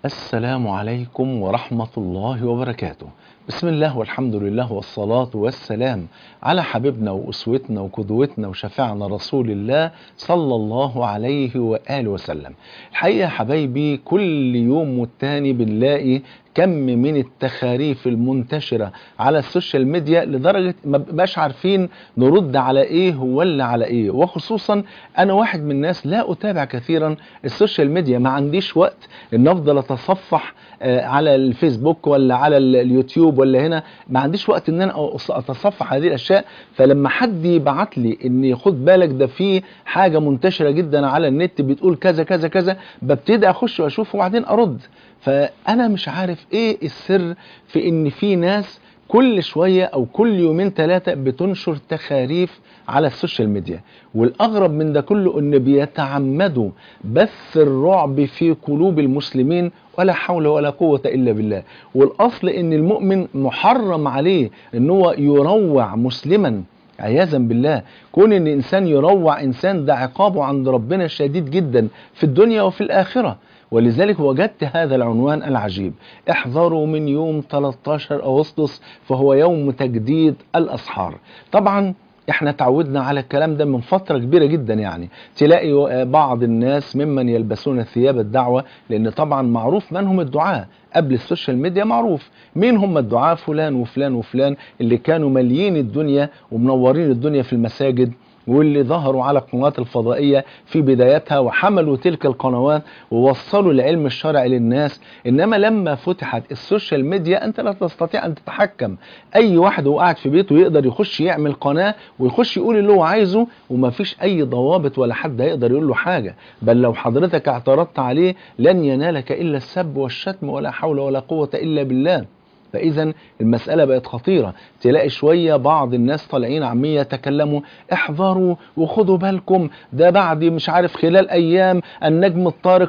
السلام عليكم ورحمة الله وبركاته. بسم الله والحمد لله والصلاة والسلام على حبيبنا وأسوتنا وقدوتنا وشفيعنا رسول الله صلى الله عليه وآله وسلم. الحقيقة يا حبايبي كل يوم والتاني بنلاقي كم من التخاريف المنتشرة على السوشيال ميديا لدرجة ما بقاش عارفين نرد على ايه ولا على ايه. وخصوصا انا واحد من الناس لا اتابع كثيرا السوشيال ميديا، ما عنديش وقت ان افضل اتصفح على الفيسبوك ولا على اليوتيوب ولا هنا، ما عنديش وقت ان انا اتصفح هذه الاشياء. فلما حد يبعت لي ان خد بالك ده في حاجة منتشرة جدا على النت بتقول كذا كذا كذا، ببتدي اخش واشوف وبعدين ارد. فانا مش عارف ايه السر في ان في ناس كل شوية او كل يومين ثلاثة بتنشر تخاريف على السوشيال ميديا. والاغرب من ده كله ان بيتعمدوا بث الرعب في قلوب المسلمين، ولا حول ولا قوة الا بالله. والاصل ان المؤمن محرم عليه ان هو يروع مسلما عياذا بالله. كون ان انسان يروع انسان ده عقابه عند ربنا شديد جدا في الدنيا وفي الاخرة. ولذلك وجدت هذا العنوان العجيب: احذروا من يوم 13 أغسطس فهو يوم تجديد الأسحار. طبعا احنا تعودنا على الكلام ده من فترة كبيرة جدا، يعني تلاقي بعض الناس ممن يلبسون ثياب الدعوة، لان طبعا معروف من هم الدعاة قبل السوشيال ميديا، معروف مين هم الدعاة، فلان وفلان وفلان اللي كانوا ماليين الدنيا ومنورين الدنيا في المساجد، واللي ظهروا على القنوات الفضائية في بدايتها وحملوا تلك القنوات ووصلوا العلم الشرعي للناس. إنما لما فتحت السوشيال ميديا أنت لا تستطيع أن تتحكم. أي واحد وهو قاعد في بيته يقدر يخش يعمل قناة ويخش يقول اللي هو عايزه، وما فيش أي ضوابط ولا حد هيقدر يقول له حاجة. بل لو حضرتك اعترضت عليه لن ينالك إلا السب والشتم، ولا حول ولا قوة إلا بالله. فإذا المسألة بقت خطيرة. تلاقي شوية بعض الناس طالعين عمية يتكلموا: احذروا وخدوا بالكم، ده بعد مش عارف خلال أيام النجم الطارق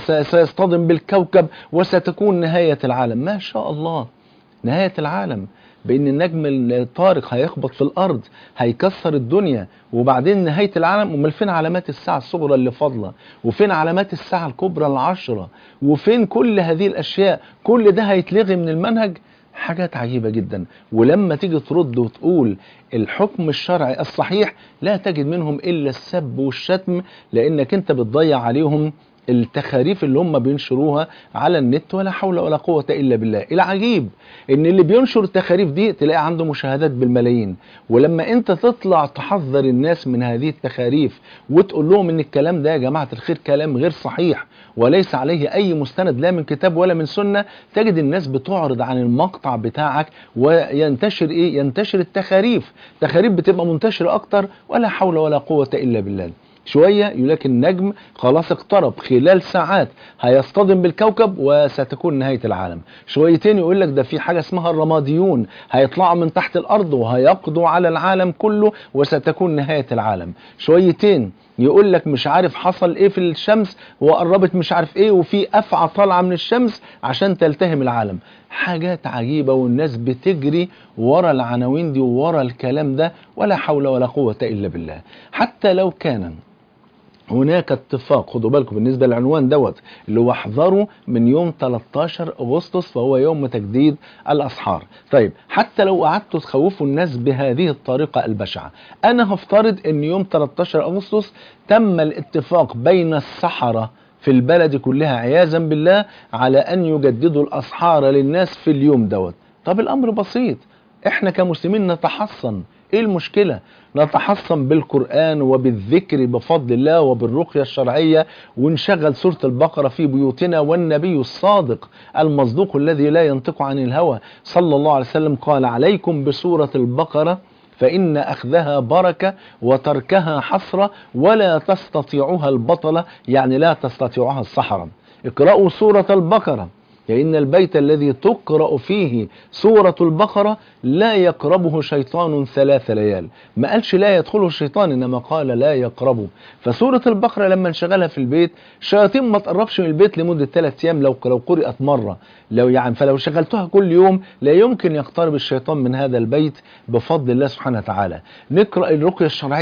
سيصطدم بالكوكب وستكون نهاية العالم. ما شاء الله، نهاية العالم بأن النجم الطارق هيخبط في الأرض هيكسر الدنيا، وبعدين نهاية العالم. امال فين علامات الساعة الصغرى اللي فاضلة؟ وفين علامات الساعة الكبرى العشرة؟ وفين كل هذه الأشياء؟ كل ده هيتلغي من المنهج. حاجات عجيبة جدا. ولما تيجي ترد وتقول الحكم الشرعي الصحيح لا تجد منهم إلا السب والشتم، لأنك أنت بتضيع عليهم التخاريف اللي هم بينشروها على النت. ولا حول ولا قوة إلا بالله. العجيب ان اللي بينشر التخاريف دي تلاقي عنده مشاهدات بالملايين، ولما انت تطلع تحذر الناس من هذه التخاريف وتقول لهم ان الكلام ده يا جماعة الخير كلام غير صحيح وليس عليه اي مستند لا من كتاب ولا من سنة، تجد الناس بتعرض عن المقطع بتاعك وينتشر ينتشر التخاريف. تخاريف بتبقى منتشرة اكتر. ولا حول ولا قوة الا بالله. شوية يقول لك النجم خلاص اقترب، خلال ساعات هيصطدم بالكوكب وستكون نهاية العالم. شويتين يقول لك ده في حاجة اسمها الرماديون هيطلعوا من تحت الأرض وهيقضوا على العالم كله وستكون نهاية العالم. شويتين يقول لك مش عارف حصل ايه في الشمس وقربت مش عارف ايه، وفي أفعى طالعة من الشمس عشان تلتهم العالم. حاجات عجيبة والناس بتجري ورا العناوين دي وورا الكلام ده. ولا حول ولا قوة إلا بالله. حتى لو كان هناك اتفاق، خدوا بالكم بالنسبة للعنوان دوت اللي هو احذروا من يوم 13 أغسطس فهو يوم تجديد الأسحار. طيب حتى لو قعدتوا تخوفوا الناس بهذه الطريقة البشعة، أنا هفترض أن يوم 13 أغسطس تم الاتفاق بين السحرة في البلد كلها عياذا بالله على أن يجددوا الأسحار للناس في اليوم دوت. طب الأمر بسيط، احنا كمسلمين نتحصن. ايه المشكلة؟ نتحصن بالقرآن وبالذكر بفضل الله وبالرقية الشرعية، ونشغل سورة البقرة في بيوتنا. والنبي الصادق المصدوق الذي لا ينطق عن الهوى صلى الله عليه وسلم قال: عليكم بسورة البقرة فإن أخذها بركة وتركها حسرة ولا تستطيعها البطلة، يعني لا تستطيعها السحرة. اقرأوا سورة البقرة، لأن البيت الذي تقرأ فيه سورة البقرة لا يقربه شيطان 3 ليال. ما قالش لا يدخله الشيطان، إنما قال لا يقربه. فسورة البقرة لما نشغلها في البيت الشياطين ما تقربش من البيت لمدة 3 أيام لو قرأت مرة. فلو شغلتها كل يوم لا يمكن يقترب الشيطان من هذا البيت بفضل الله سبحانه وتعالى. نقرأ الرقية الشرعية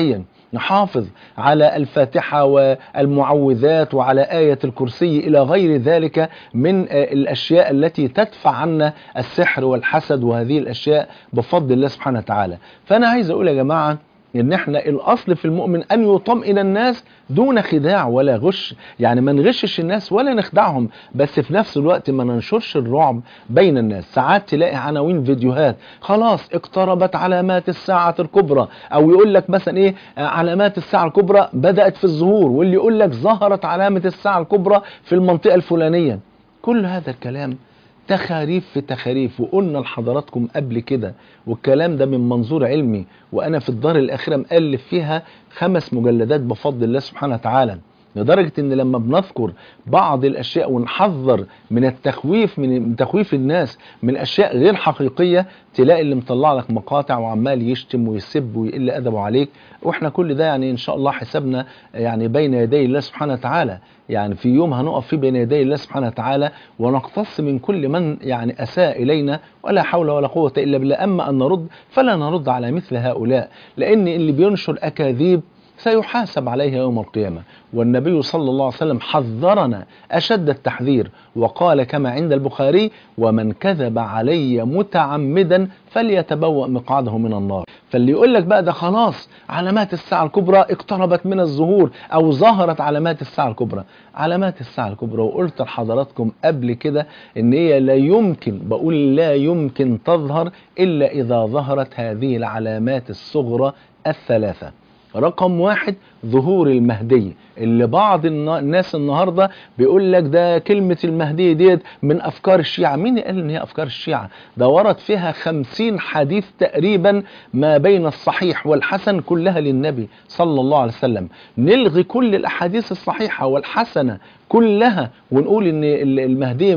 نحافظ على الفاتحة والمعوذات وعلى آية الكرسي إلى غير ذلك من الأشياء التي تدفع عنا السحر والحسد وهذه الأشياء بفضل الله سبحانه وتعالى. فأنا عايز أقول يا جماعة ان احنا الاصل في المؤمن ان يطمئن الناس دون خداع ولا غش، يعني ما نغشش الناس ولا نخدعهم، بس في نفس الوقت ما ننشرش الرعب بين الناس. ساعات تلاقي عناوين فيديوهات خلاص اقتربت علامات الساعة الكبرى، او يقول لك مثلا ايه علامات الساعة الكبرى بدأت في الظهور، واللي يقول لك ظهرت علامة الساعة الكبرى في المنطقة الفلانية. كل هذا الكلام تخاريف في تخاريف، وقلنا لحضراتكم قبل كده والكلام ده من منظور علمي، وانا في الدار الاخيره مؤلف فيها 5 مجلدات بفضل الله سبحانه وتعالى، لدرجه ان لما بنذكر بعض الاشياء ونحذر من التخويف من تخويف الناس من اشياء غير حقيقيه، تلاقي اللي مطلع لك مقاطع وعمال يشتم ويسب ويقل ادبه عليك. واحنا كل ده يعني ان شاء الله حسابنا يعني بين يدي الله سبحانه وتعالى، يعني في يوم هنقف فيه بين يدي الله سبحانه وتعالى ونقتص من كل من يعني أساء إلينا، ولا حول ولا قوة إلا بالله. أما أن نرد فلا نرد على مثل هؤلاء، لأن اللي بينشر أكاذيب سيحاسب عليها يوم القيامة. والنبي صلى الله عليه وسلم حذرنا أشد التحذير وقال كما عند البخاري: ومن كذب علي متعمدا فليتبوأ مقعده من النار. فاللي يقول لك بقى ده خلاص علامات الساعة الكبرى اقتربت من الظهور أو ظهرت علامات الساعة الكبرى، علامات الساعة الكبرى وقلت لحضراتكم قبل كده إن هي لا يمكن، بقول لا يمكن تظهر إلا إذا ظهرت هذه العلامات الصغرى الثلاثة. رقم 1 ظهور المهدي، اللي بعض الناس النهاردة بيقول لك ده كلمة المهدي ديت من أفكار الشيعة. مين قال إن هي أفكار الشيعة؟ ده ورد فيها 50 حديث تقريبا ما بين الصحيح والحسن كلها للنبي صلى الله عليه وسلم. نلغي كل الأحاديث الصحيحة والحسنة كلها ونقول إن المهدي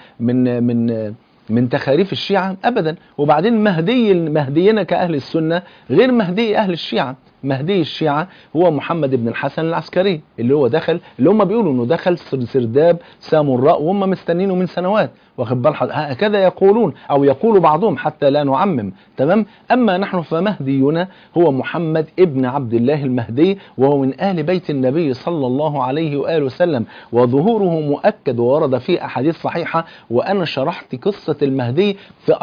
من تخاريف الشيعة؟ أبدا. وبعدين مهدينا كأهل السنة غير مهدي أهل الشيعة. مهدي الشيعة هو محمد بن الحسن العسكري، اللي هو دخل، اللي هم بيقولوا انه دخل سرداب سامراء وهم مستنينه من سنوات، واخد بال حضرتك؟ هكذا يقولون او يقول بعضهم حتى لا نعمم، تمام. اما نحن فمهدينا هو محمد ابن عبد الله المهدي، وهو من اهل بيت النبي صلى الله عليه واله وسلم، وظهوره مؤكد وورد فيه احاديث صحيحه. وانا شرحت قصه المهدي في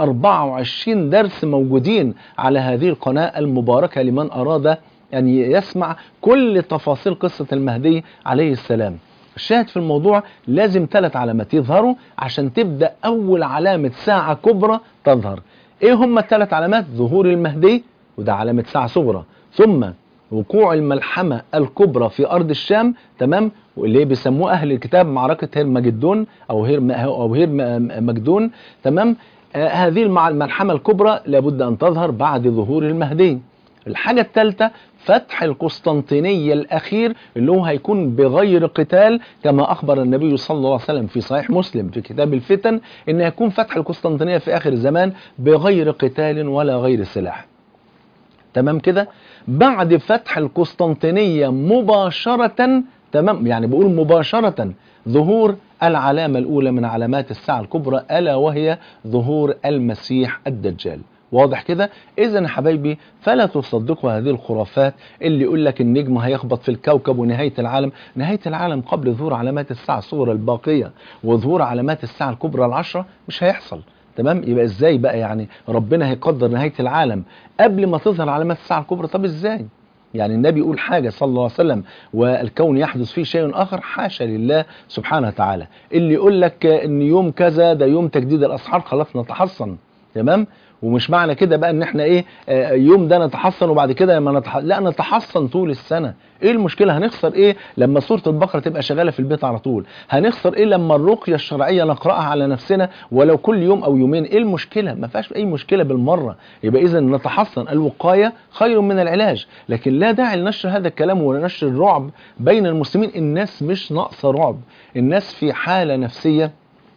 24 درس موجودين على هذه القناه المباركه لمن اراد أن يسمع كل تفاصيل قصة المهدي عليه السلام. الشاهد في الموضوع لازم 3 علامات يظهروا عشان تبدأ أول علامة ساعة كبرى تظهر. إيه هم ال3 علامات؟ ظهور المهدي، وده علامة ساعة صغرى، ثم وقوع الملحمة الكبرى في أرض الشام، تمام، واللي بيسموه أهل الكتاب معركة هرمجدون أو هرمجدون، تمام. هذه الملحمة الكبرى لابد أن تظهر بعد ظهور المهدي. الحاجة الثالثة فتح القسطنطينية الأخير، اللي هو هيكون بغير قتال، كما أخبر النبي صلى الله عليه وسلم في صحيح مسلم في كتاب الفتن إن يكون فتح القسطنطينية في آخر الزمان بغير قتال ولا غير سلاح، تمام كده. بعد فتح القسطنطينية مباشرة، تمام، يعني بقول مباشرة، ظهور العلامة الأولى من علامات الساعة الكبرى، ألا وهي ظهور المسيح الدجال. واضح كده؟ إذن يا حبايبي فلا تصدقوا هذه الخرافات اللي يقول لك النجم هيخبط في الكوكب ونهاية العالم. نهاية العالم قبل ظهور علامات الساعة الصغرى الباقية وظهور علامات الساعة الكبرى ال10 مش هيحصل، تمام. يبقى ازاي بقى يعني ربنا هيقدر نهاية العالم قبل ما تظهر علامات الساعة الكبرى؟ طب ازاي؟ يعني النبي يقول حاجة صلى الله عليه وسلم والكون يحدث فيه شيء آخر؟ حاشا لله سبحانه وتعالى. اللي يقول لك ان يوم كذا ده يوم تجديد الأسحار، خلاص نتحصن، تمام. ومش معنى كده بقى ان احنا ايه يوم ده نتحصن وبعد كده ما لا، نتحصن طول السنة. ايه المشكلة؟ هنخسر ايه لما سورة البقرة تبقى شغالة في البيت على طول؟ هنخسر ايه لما الرقية الشرعية نقرأها على نفسنا ولو كل يوم او يومين؟ ايه المشكلة؟ ما فيهاش اي مشكلة بالمرة. يبقى اذا نتحصن، الوقاية خير من العلاج. لكن لا داعي لنشر هذا الكلام ونشر الرعب بين المسلمين. الناس مش ناقصة رعب، الناس في حالة نفسية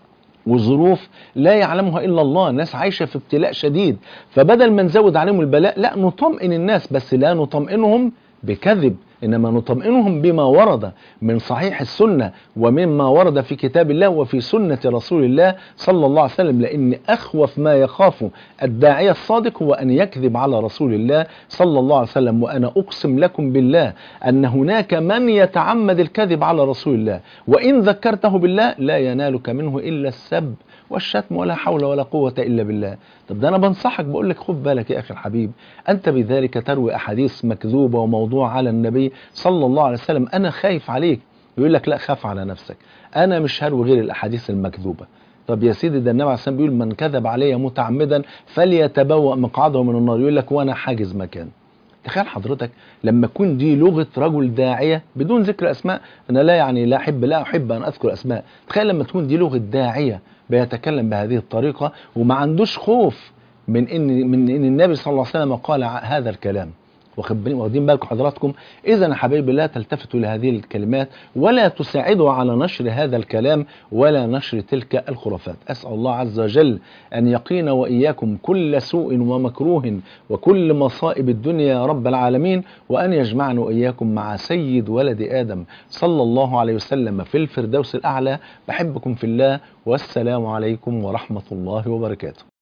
وظروف لا يعلمها إلا الله، الناس عايشة في ابتلاء شديد. فبدل ما نزود عليهم البلاء، لا، نطمئن الناس، بس لا نطمئنهم بكذب، إنما نطمئنهم بما ورد من صحيح السنة ومما ورد في كتاب الله وفي سنة رسول الله صلى الله عليه وسلم، لأن أخوف ما يخاف الداعية الصادق هو أن يكذب على رسول الله صلى الله عليه وسلم. وأنا أقسم لكم بالله أن هناك من يتعمد الكذب على رسول الله، وإن ذكرته بالله لا ينالك منه إلا السب والشتم، ولا حول ولا قوة إلا بالله. طب ده أنا بنصحك، بقول لك خد بالك يا أخي الحبيب، أنت بذلك تروي أحاديث مكذوبة وموضوع على النبي صلى الله عليه وسلم، أنا خايف عليك. يقول لك لا، خاف على نفسك، أنا مش هروي غير الأحاديث المكذوبة. طب يا سيدي، ده النبي عليه الصلاة والسلام بيقول من كذب علي متعمدا فليتبوأ مقعده من النار، يقول لك وأنا حاجز مكان. تخيل حضرتك لما تكون دي لغة رجل داعية بدون ذكر أسماء، أنا لا أحب أن أذكر أسماء. تخيل لما تكون دي لغة داعية بيتكلم بهذه الطريقة وما عندوش خوف من إن النبي صلى الله عليه وسلم قال هذا الكلام. واخدين بالكم حضراتكم؟ إذا يا حبايبي لا تلتفتوا لهذه الكلمات ولا تساعدوا على نشر هذا الكلام ولا نشر تلك الخرافات. أسأل الله عز وجل أن يقينا وإياكم كل سوء ومكروه وكل مصائب الدنيا يا رب العالمين، وأن يجمعنا وإياكم مع سيد ولد آدم صلى الله عليه وسلم في الفردوس الأعلى. بحبكم في الله، والسلام عليكم ورحمة الله وبركاته.